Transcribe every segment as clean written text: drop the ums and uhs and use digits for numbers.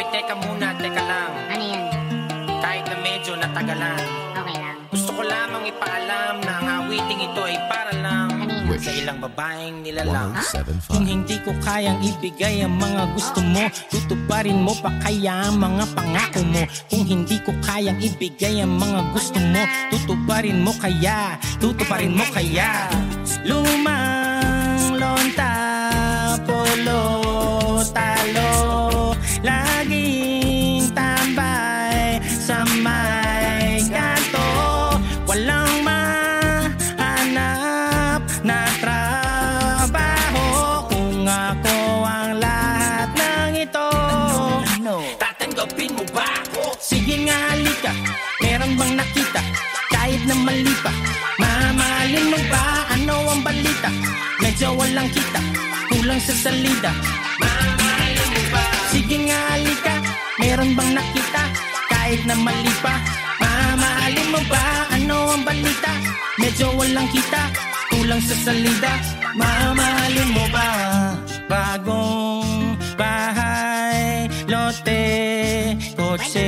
Hoy, teka muna, teka lang. Ano yan? Kahit na medyo natagalan, Okay lang. gusto ko lamang ipaalam na ang awiting ito ay para lang Kanino? sa ilang babaeng nilalang. 1075. Kung hindi ko kayang ibigay ang mga gusto mo, tutuparin mo pa kaya ang mga pangako mo? Kung hindi ko kayang ibigay ang mga gusto mo, tutuparin mo kaya? Tutuparin mo kaya? Lumang lonta, polo, talo, laging tambay sa may kanto, walang mahanap na trabaho. Kung ako ang lahat ng ito, tatanggapin mo ba ako? Sige nga, halika, meron bang nakita? Kahit na mali pa, mamahalin mo ba? Ano ang balita? Medyo walang kita, kulang sa salida. Mamahalin mo ba? Sige nga, halika, meron bang nakita? Kahit na mali pa, mamahalin mo ba? Ano ang balita? Medyo walang kita, kulang sa salida. Mamahalin mo ba? Bagong bahay, lote, kotse,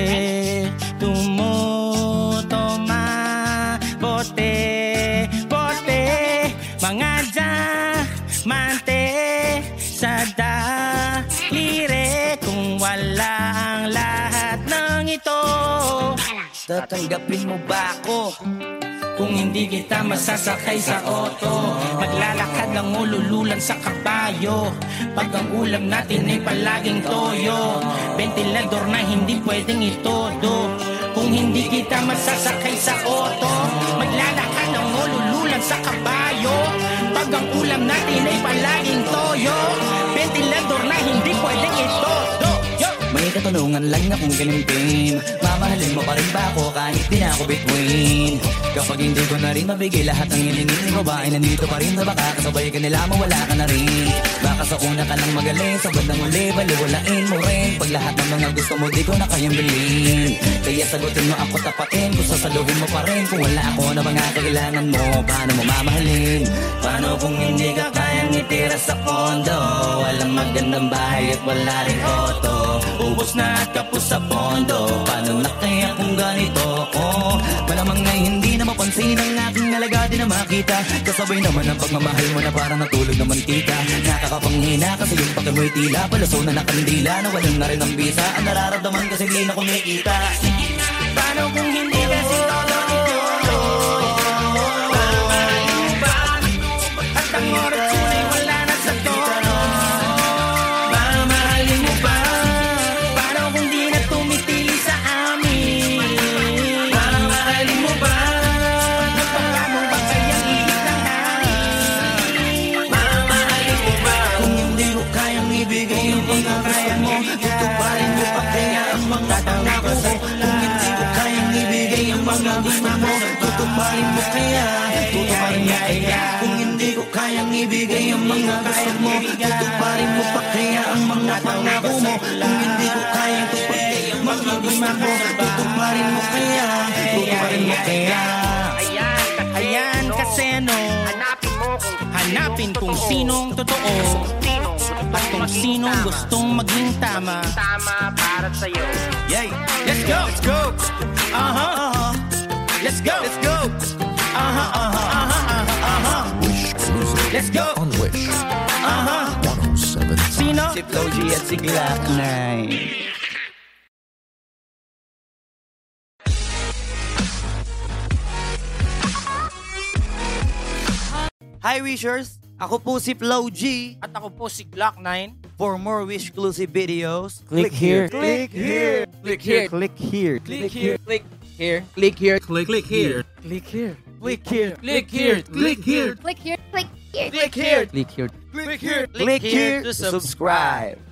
tumutoma, bote, bote, mga diamante sa daliri. Kung wala ang lahat ng ito, tatanggapin mo ba ako? Kung hindi kita masasakay sa auto, maglalakad ng ulululan sa kabayo. Pag ang ulam natin ay palaging toyo, ventilador na hindi pwedeng itodo. Kung hindi kita masasakay sa auto, maglalakad ng ulululan sa kabayo. Pag ang ulam natin ay palaging toyo, ventilador na hindi pwedeng itodo. May katanungan lang akong kalimpin, mamahalin mo pa rin ba ako kahit di na ako bituin? Kapag hindi ko na rin mabigay lahat ng hilingin ko, ba ay nandito pa rin na baka kasabay ka nila mawala ka na rin. Baka sa una ka lang magaling, sa bandang uli baliwalain mo rin. Pag lahat ng mga gusto mo di ko na kayang bilhin, kaya sagutin mo ako tapatin, kung sasaluhin mo pa rin. Kung wala ako na mga kailangan mo, paano mo mamahalin? Paano kung hindi ka kayang itira sa kondo? Walang magandang bahay at wala rin auto, ubos na at kapos sa pondo. Paano na kaya kung ganito? Malamang ngay hindi na mapansin ang aking halaga, di na makita. Kasabay naman ang pagmamahal mo na parang natulog na mantika. Nakakapanghina kasi yung pagka mo'y tila palaso na nakandila, na walang na rin ang bisa. Ang nararamdaman kasi di na kumikita. Paano kung hindi kasi todo ito? Mamahalin mo ba? At ang oras tunay wala na sa tono. Mamahalin mo ba? Paano kung di na tumitili sa amin? Mamahalin mo ba? Napaka mo ba kayang ihip ng hangin? Mamahalin mo ba? Kung hindi ko kayang ibigay yung mga kaya mo, tutuparin mo pa kaya ang mga pangako ko. Kung hindi ko kayang ibigay ang mga gusto mo, tutuparin mo kaya, tutuparin mo kaya. Kung hindi ko kayang ibigay ang mga gusto mo, tutuparin mo pa kaya ang mga pangako mo. Kung hindi ko kayang tupagay ang mga gusto mo, tutuparin mo kaya, tutuparin mo kaya. Ayan kasi ano, hanapin kung sinong totoo at kung sinong gustong maging tama. Para sa'yo. Yay! Let's go! Let's go! Let's go! Let's go! Wish Cruiser Let's go! on Wish 1075. Sino? Si Flo G at si Glock 9. Hi Wishers! Ako po si Flo G. At ako po si Glock 9. For more Wish-exclusive videos, Click here. Click here. Click here. Click here. Click here. Click here. Click here. Click here. Click here. Click here. Click here. Click here. Click here, click here. Click here. Click here. Click here. Click here to subscribe.